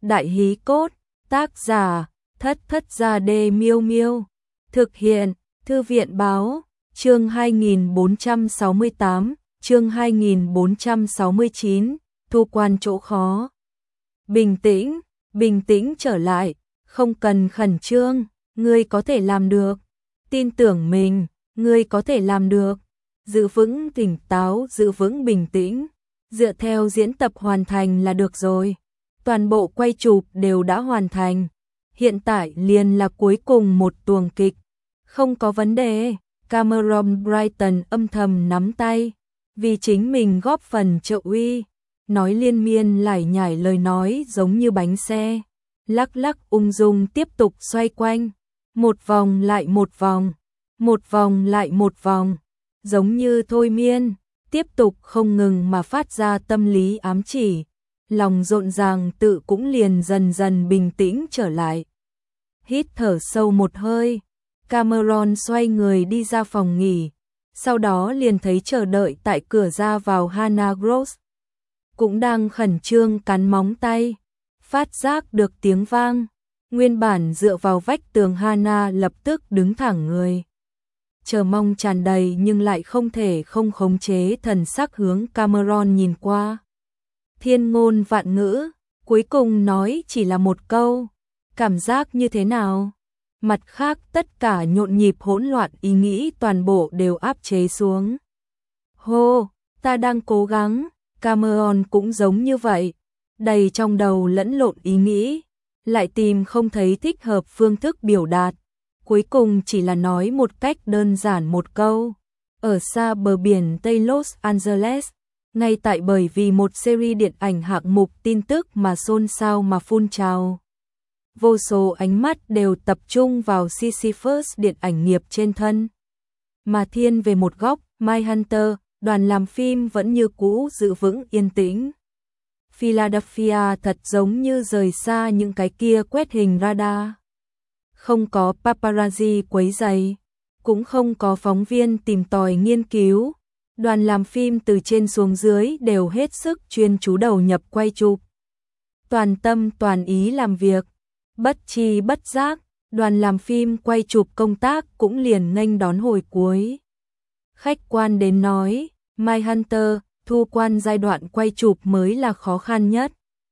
Đại hí cốt, tác giả, Thất Thất Gia Đê Miêu Miêu. Thực hiện, Thư viện Báo, chương 2468, chương 2469, thu quan chỗ khó. Bình tĩnh trở lại, không cần khẩn trương, ngươi có thể làm được. Tin tưởng mình, ngươi có thể làm được. Giữ vững tỉnh táo, giữ vững bình tĩnh. Dựa theo diễn tập hoàn thành là được rồi. Toàn bộ quay chụp đều đã hoàn thành. Hiện tại liền là cuối cùng một tuồng kịch. Không có vấn đề. Cameron Brighton âm thầm nắm tay. Vì chính mình góp phần trợ uy. Nói liên miên lải nhải lời nói giống như bánh xe. Lắc lắc ung dung tiếp tục xoay quanh. Một vòng lại một vòng. Một vòng lại một vòng. Giống như thôi miên. Tiếp tục không ngừng mà phát ra tâm lý ám chỉ. Lòng rộn ràng tự cũng liền dần dần bình tĩnh trở lại. Hít thở sâu một hơi. Cameron xoay người đi ra phòng nghỉ. Sau đó liền thấy chờ đợi tại cửa ra vào Hannah Gross. Cũng đang khẩn trương cắn móng tay. Phát giác được tiếng vang. Nguyên bản dựa vào vách tường Hannah lập tức đứng thẳng người. Chờ mong tràn đầy nhưng lại không thể không khống chế thần sắc hướng Cameron nhìn qua. Thiên ngôn vạn ngữ, cuối cùng nói chỉ là một câu. Cảm giác như thế nào? Mặt khác tất cả nhộn nhịp hỗn loạn ý nghĩ toàn bộ đều áp chế xuống. Hô, ta đang cố gắng. Cameron cũng giống như vậy. Đầy trong đầu lẫn lộn ý nghĩ. Lại tìm không thấy thích hợp phương thức biểu đạt. Cuối cùng chỉ là nói một cách đơn giản một câu. Ở xa bờ biển Tây Los Angeles, ngay tại bởi vì một series điện ảnh hạng mục tin tức mà xôn xao mà phun trào. Vô số ánh mắt đều tập trung vào Sisyphus điện ảnh nghiệp trên thân. Mà thiên về một góc, Mindhunter, đoàn làm phim vẫn như cũ giữ vững yên tĩnh. Philadelphia thật giống như rời xa những cái kia quét hình radar. Không có paparazzi quấy rầy, cũng không có phóng viên tìm tòi nghiên cứu. Đoàn làm phim từ trên xuống dưới đều hết sức chuyên chú đầu nhập quay chụp. Toàn tâm toàn ý làm việc, bất chi bất giác, đoàn làm phim quay chụp công tác cũng liền nghênh đón hồi cuối. Khách quan đến nói, Mindhunter, thu quan giai đoạn quay chụp mới là khó khăn nhất.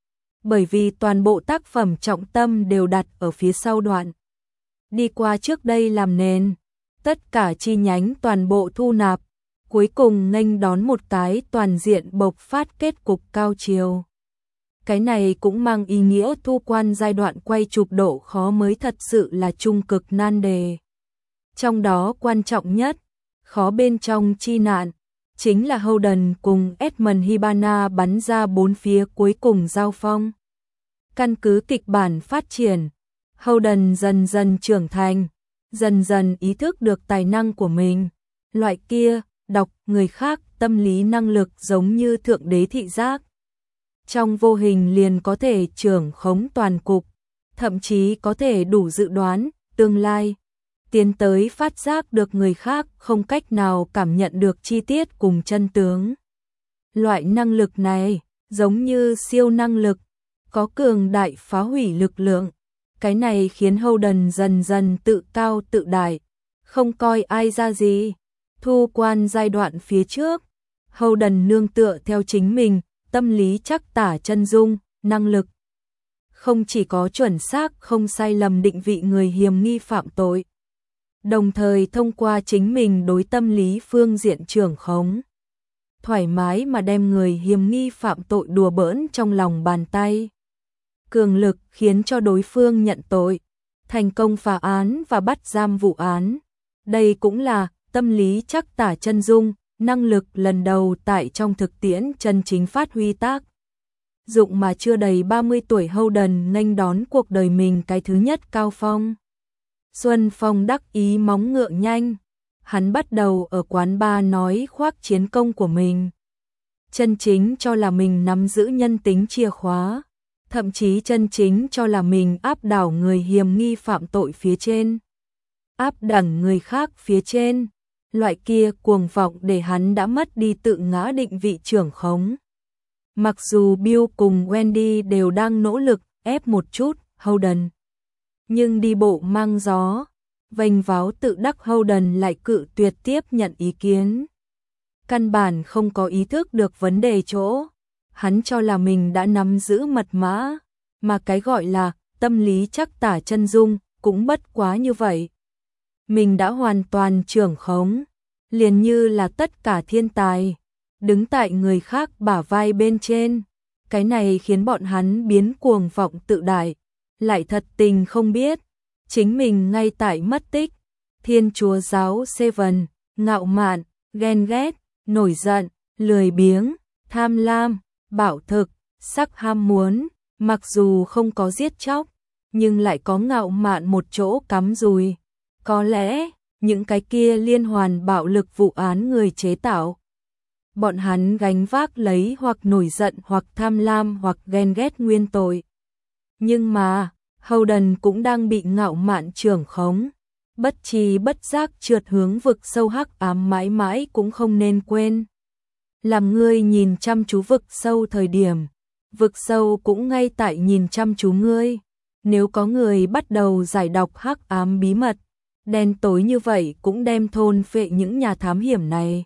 Bởi vì toàn bộ tác phẩm trọng tâm đều đặt ở phía sau đoạn. Đi qua trước đây làm nền, tất cả chi nhánh toàn bộ thu nạp, cuối cùng nghênh đón một cái toàn diện bộc phát kết cục cao chiều. Cái này cũng mang ý nghĩa thu quan giai đoạn quay chụp độ khó mới thật sự là trung cực nan đề. Trong đó quan trọng nhất, khó bên trong chi nạn, chính là Holden cùng Edmund Hibana bắn ra bốn phía cuối cùng giao phong. Căn cứ kịch bản phát triển, Holden dần dần trưởng thành, dần dần ý thức được tài năng của mình. Loại kia, đọc người khác tâm lý năng lực giống như thượng đế thị giác. Trong vô hình liền có thể trưởng khống toàn cục, thậm chí có thể đủ dự đoán tương lai, tiến tới phát giác được người khác không cách nào cảm nhận được chi tiết cùng chân tướng. Loại năng lực này, giống như siêu năng lực, có cường đại phá hủy lực lượng. Cái này khiến Holden dần dần tự cao tự đại, không coi ai ra gì. Thu quan giai đoạn phía trước, Holden nương tựa theo chính mình, tâm lý chắc tả chân dung, năng lực. Không chỉ có chuẩn xác không sai lầm định vị người hiềm nghi phạm tội, đồng thời thông qua chính mình đối tâm lý phương diện trưởng khống, thoải mái mà đem người hiềm nghi phạm tội đùa bỡn trong lòng bàn tay. Cường lực khiến cho đối phương nhận tội, thành công phá án và bắt giam vụ án. Đây cũng là tâm lý chắc tả chân dung, năng lực lần đầu tại trong thực tiễn chân chính phát huy tác dụng mà chưa đầy 30 tuổi Holden nghênh đón cuộc đời mình cái thứ nhất cao phong. Xuân Phong đắc ý móng ngựa nhanh, hắn bắt đầu ở quán bar nói khoác chiến công của mình. Chân chính cho là mình nắm giữ nhân tính chìa khóa, thậm chí chân chính cho là mình áp đảo người hiềm nghi phạm tội phía trên, áp đẳng người khác phía trên. Loại kia cuồng vọng để hắn đã mất đi tự ngã định vị trưởng khống. Mặc dù Bill cùng Wendy đều đang nỗ lực ép một chút, Holden. Nhưng đi bộ mang gió, vênh váo tự đắc Holden lại cự tuyệt tiếp nhận ý kiến. Căn bản không có ý thức được vấn đề chỗ, hắn cho là mình đã nắm giữ mật mã, mà cái gọi là tâm lý trắc tả chân dung cũng bất quá như vậy. Mình đã hoàn toàn trưởng khống, liền như là tất cả thiên tài, đứng tại người khác bả vai bên trên. Cái này khiến bọn hắn biến cuồng vọng tự đại, lại thật tình không biết, chính mình ngay tại mất tích. Thiên chúa giáo Seven, ngạo mạn, ghen ghét, nổi giận, lười biếng, tham lam, bạo thực, sắc ham muốn, mặc dù không có giết chóc, nhưng lại có ngạo mạn một chỗ cắm rùi. Có lẽ, những cái kia liên hoàn bạo lực vụ án người chế tạo, bọn hắn gánh vác lấy hoặc nổi giận hoặc tham lam hoặc ghen ghét nguyên tội. Nhưng mà, Holden cũng đang bị ngạo mạn trưởng khống, bất tri bất giác trượt hướng vực sâu hắc ám mãi mãi cũng không nên quên. Làm ngươi nhìn chăm chú vực sâu thời điểm, vực sâu cũng ngay tại nhìn chăm chú ngươi. Nếu có người bắt đầu giải đọc hắc ám bí mật, đen tối như vậy cũng đem thôn phệ những nhà thám hiểm này.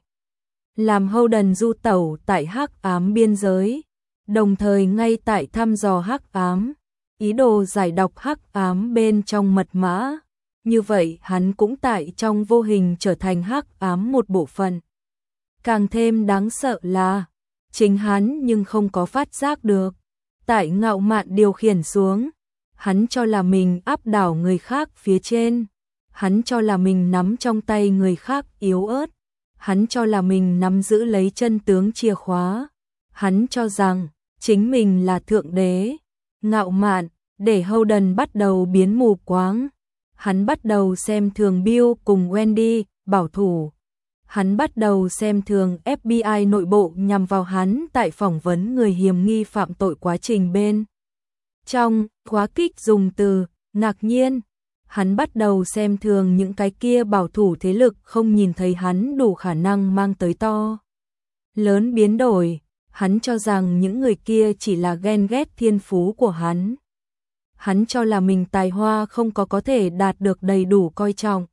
Làm Holden du tẩu tại hắc ám biên giới, đồng thời ngay tại thăm dò hắc ám, ý đồ giải đọc hắc ám bên trong mật mã. Như vậy hắn cũng tại trong vô hình trở thành hắc ám một bộ phận. Càng thêm đáng sợ là, chính hắn nhưng không có phát giác được. Tại ngạo mạn điều khiển xuống, hắn cho là mình áp đảo người khác phía trên. Hắn cho là mình nắm trong tay người khác yếu ớt. Hắn cho là mình nắm giữ lấy chân tướng chìa khóa. Hắn cho rằng chính mình là thượng đế. Ngạo mạn để Holden bắt đầu biến mù quáng. Hắn bắt đầu xem thường Bill cùng Wendy, bảo thủ. Hắn bắt đầu xem thường FBI nội bộ nhằm vào hắn tại phỏng vấn người hiểm nghi phạm tội quá trình bên. Trong khóa kích dùng từ ngạc nhiên, hắn bắt đầu xem thường những cái kia bảo thủ thế lực không nhìn thấy hắn đủ khả năng mang tới to lớn biến đổi. Hắn cho rằng những người kia chỉ là ghen ghét thiên phú của hắn. Hắn cho là mình tài hoa không có thể đạt được đầy đủ coi trọng.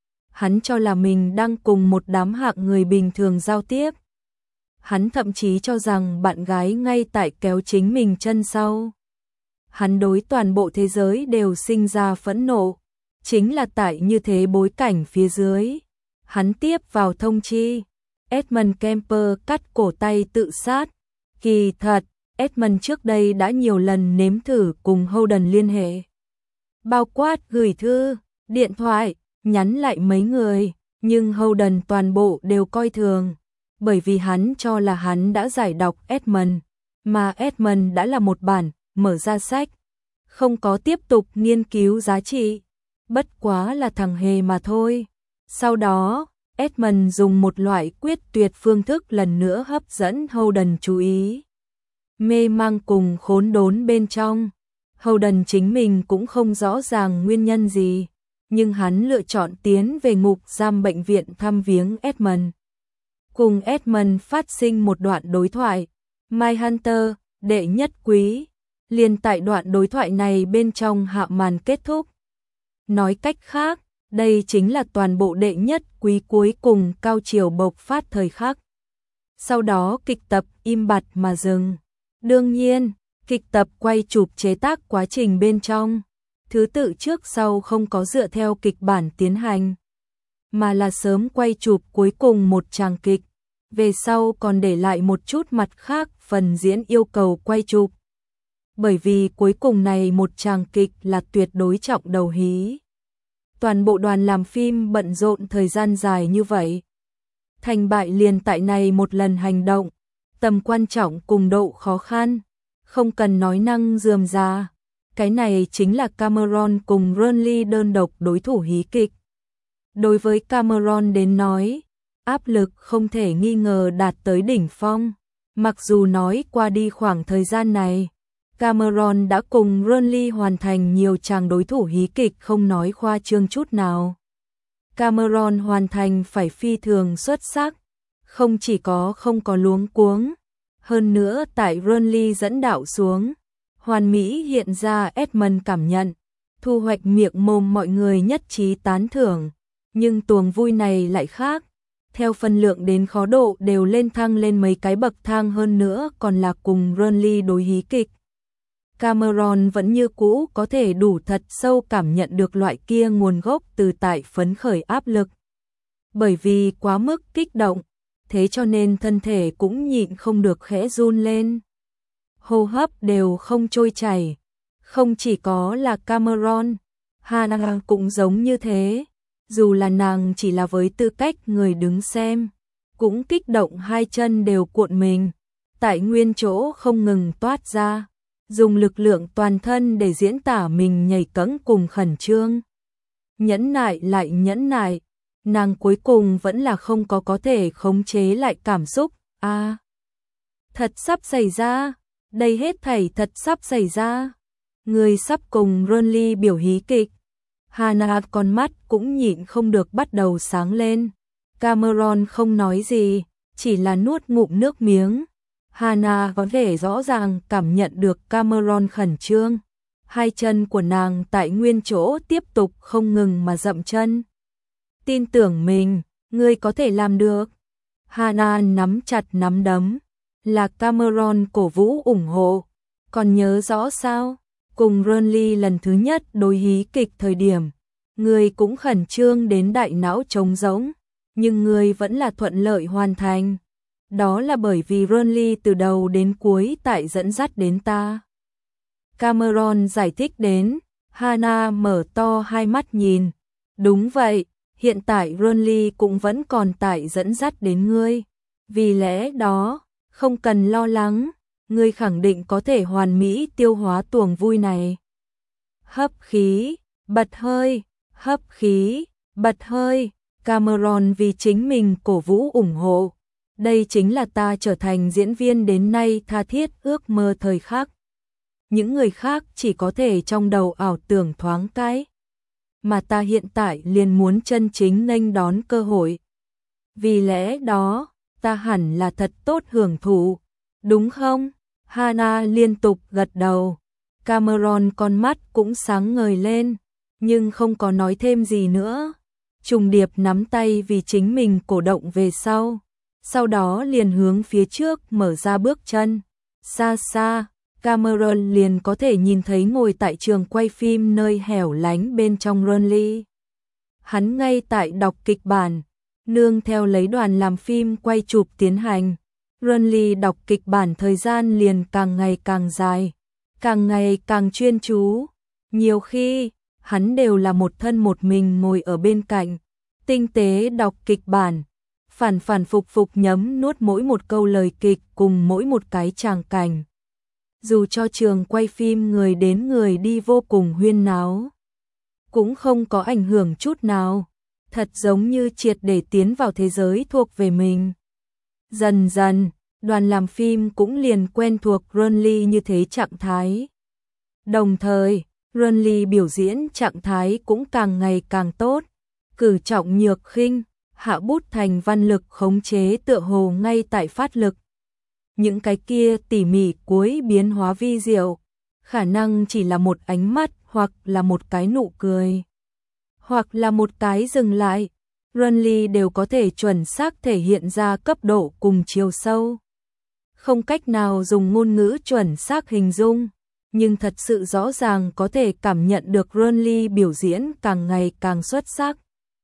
Hắn cho là mình đang cùng một đám hạng người bình thường giao tiếp. Hắn thậm chí cho rằng bạn gái ngay tại kéo chính mình chân sau. Hắn đối toàn bộ thế giới đều sinh ra phẫn nộ. Chính là tại như thế bối cảnh phía dưới. Hắn tiếp vào thông chi. Edmund Kemper cắt cổ tay tự sát. Kỳ thật, Edmund trước đây đã nhiều lần nếm thử cùng Holden liên hệ. Bao quát gửi thư, điện thoại, nhắn lại mấy người, nhưng Holden toàn bộ đều coi thường. Bởi vì hắn cho là hắn đã giải đọc Edmund, mà Edmund đã là một bản, mở ra sách. Không có tiếp tục nghiên cứu giá trị. Bất quá là thằng hề mà thôi. Sau đó, Edmund dùng một loại quyết tuyệt phương thức lần nữa hấp dẫn Holden chú ý. Mê mang cùng khốn đốn bên trong. Holden chính mình cũng không rõ ràng nguyên nhân gì, nhưng hắn lựa chọn tiến về ngục giam bệnh viện thăm viếng Edmund. Cùng Edmund phát sinh một đoạn đối thoại. My Hunter, đệ nhất quý. Liền tại đoạn đối thoại này bên trong hạ màn kết thúc. Nói cách khác, đây chính là toàn bộ đệ nhất quý cuối cùng cao chiều bộc phát thời khắc. Sau đó kịch tập im bặt mà dừng. Đương nhiên, kịch tập quay chụp chế tác quá trình bên trong, thứ tự trước sau không có dựa theo kịch bản tiến hành, mà là sớm quay chụp cuối cùng một tràng kịch, về sau còn để lại một chút mặt khác phần diễn yêu cầu quay chụp. Bởi vì cuối cùng này một tràng kịch là tuyệt đối trọng đầu hí. Toàn bộ đoàn làm phim bận rộn thời gian dài như vậy. Thành bại liền tại này một lần hành động, tầm quan trọng cùng độ khó khăn, không cần nói năng rườm rà. Cái này chính là Cameron cùng Ronly đơn độc đối thủ hí kịch. Đối với Cameron đến nói, áp lực không thể nghi ngờ đạt tới đỉnh phong. Mặc dù nói qua đi khoảng thời gian này, Cameron đã cùng Ronly hoàn thành nhiều tràng đối thủ hí kịch không nói khoa trương chút nào. Cameron hoàn thành phải phi thường xuất sắc, không chỉ có không có luống cuống, hơn nữa tại Ronly dẫn đạo xuống, Hoàn mỹ hiện ra Edmund cảm nhận, thu hoạch miệng mồm mọi người nhất trí tán thưởng, nhưng tuồng vui này lại khác. Theo phân lượng đến khó độ đều lên thăng lên mấy cái bậc thang hơn nữa còn là cùng Burnley đối hí kịch. Cameron vẫn như cũ có thể đủ thật sâu cảm nhận được loại kia nguồn gốc từ tại phấn khởi áp lực. Bởi vì quá mức kích động, thế cho nên thân thể cũng nhịn không được khẽ run lên. Hô hấp đều không trôi chảy, không chỉ có là Cameron, Hannah cũng giống như thế. Dù là nàng chỉ là với tư cách người đứng xem, cũng kích động hai chân đều cuộn mình, tại nguyên chỗ không ngừng toát ra, dùng lực lượng toàn thân để diễn tả mình nhảy cẫng cùng khẩn trương. Nhẫn nại lại nhẫn nại, nàng cuối cùng vẫn là không có thể khống chế lại cảm xúc. Thật sắp xảy ra, đây hết thảy thật sắp xảy ra. Người sắp cùng Burnley biểu hí kịch. Hannah con mắt cũng nhịn không được bắt đầu sáng lên. Cameron không nói gì, chỉ là nuốt ngụm nước miếng. Hannah có thể rõ ràng cảm nhận được Cameron khẩn trương. Hai chân của nàng tại nguyên chỗ tiếp tục không ngừng mà dậm chân. Tin tưởng mình, ngươi có thể làm được. Hannah nắm chặt nắm đấm, là Cameron cổ vũ ủng hộ. Còn nhớ rõ sao? Cùng Burnley lần thứ nhất đối hí kịch thời điểm, người cũng khẩn trương đến đại não trống rỗng, nhưng người vẫn là thuận lợi hoàn thành. Đó là bởi vì Burnley từ đầu đến cuối tại dẫn dắt đến ta. Cameron giải thích đến, Hannah mở to hai mắt nhìn. Đúng vậy, hiện tại Burnley cũng vẫn còn tại dẫn dắt đến ngươi. Vì lẽ đó, không cần lo lắng. Ngươi khẳng định có thể hoàn mỹ tiêu hóa tuồng vui này. Hấp khí, bật hơi, hấp khí, bật hơi. Cameron vì chính mình cổ vũ ủng hộ. Đây chính là ta trở thành diễn viên đến nay tha thiết ước mơ thời khắc. Những người khác chỉ có thể trong đầu ảo tưởng thoáng cái. Mà ta hiện tại liền muốn chân chính nghênh đón cơ hội. Vì lẽ đó, ta hẳn là thật tốt hưởng thụ, đúng không? Hannah liên tục gật đầu. Cameron con mắt cũng sáng ngời lên, nhưng không có nói thêm gì nữa. Trùng điệp nắm tay vì chính mình cổ động về sau đó liền hướng phía trước mở ra bước chân. Xa xa, Cameron liền có thể nhìn thấy ngồi tại trường quay phim nơi hẻo lánh bên trong Burnley. Hắn ngay tại đọc kịch bản, nương theo lấy đoàn làm phim quay chụp tiến hành. Burnley đọc kịch bản thời gian liền càng ngày càng dài, càng ngày càng chuyên chú. Nhiều khi, hắn đều là một thân một mình ngồi ở bên cạnh, tinh tế đọc kịch bản, phản phục nhấm nuốt mỗi một câu lời kịch cùng mỗi một cái tràng cảnh. Dù cho trường quay phim người đến người đi vô cùng huyên náo, cũng không có ảnh hưởng chút nào, thật giống như triệt để tiến vào thế giới thuộc về mình. Dần dần, đoàn làm phim cũng liền quen thuộc Burnley như thế trạng thái. Đồng thời, Burnley biểu diễn trạng thái cũng càng ngày càng tốt, cử trọng nhược khinh, hạ bút thành văn lực khống chế tựa hồ ngay tại phát lực. Những cái kia tỉ mỉ cuối biến hóa vi diệu, khả năng chỉ là một ánh mắt hoặc là một cái nụ cười, hoặc là một cái dừng lại. Burnley đều có thể chuẩn xác thể hiện ra cấp độ cùng chiều sâu. Không cách nào dùng ngôn ngữ chuẩn xác hình dung, nhưng thật sự rõ ràng có thể cảm nhận được Burnley biểu diễn càng ngày càng xuất sắc.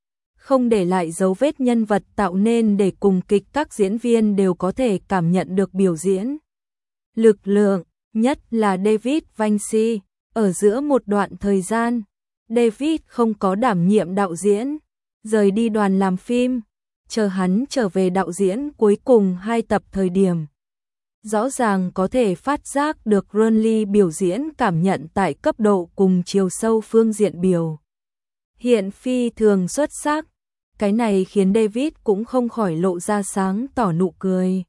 Không để lại dấu vết nhân vật tạo nên để cùng kịch các diễn viên đều có thể cảm nhận được biểu diễn. Lực lượng, nhất là David Vinci, ở giữa một đoạn thời gian, David không có đảm nhiệm đạo diễn, rời đi đoàn làm phim, chờ hắn trở về đạo diễn cuối cùng 2 tập thời điểm. Rõ ràng có thể phát giác được Burnley biểu diễn cảm nhận tại cấp độ cùng chiều sâu phương diện biểu hiện phi thường xuất sắc. Cái này khiến David cũng không khỏi lộ ra sáng tỏ nụ cười.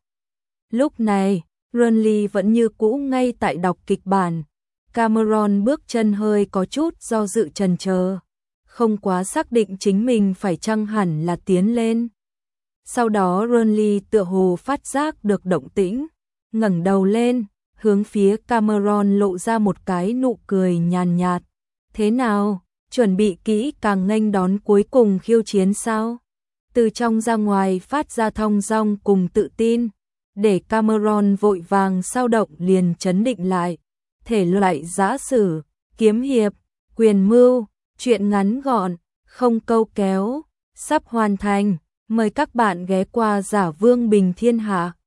Lúc này, Burnley vẫn như cũ ngay tại đọc kịch bản. Cameron bước chân hơi có chút do dự chần chờ, không quá xác định chính mình phải chăng hẳn là tiến lên. Sau đó Burnley tựa hồ phát giác được động tĩnh, ngẩng đầu lên, hướng phía Cameron lộ ra một cái nụ cười nhàn nhạt. Thế nào, chuẩn bị kỹ càng nghênh đón cuối cùng khiêu chiến sao? Từ trong ra ngoài phát ra thong dong cùng tự tin, để Cameron vội vàng sao động liền trấn định lại. Thể loại giã sử, kiếm hiệp, quyền mưu, truyện ngắn gọn, không câu kéo, sắp hoàn thành. Mời các bạn ghé qua Giả Vương Bình Thiên Hạ.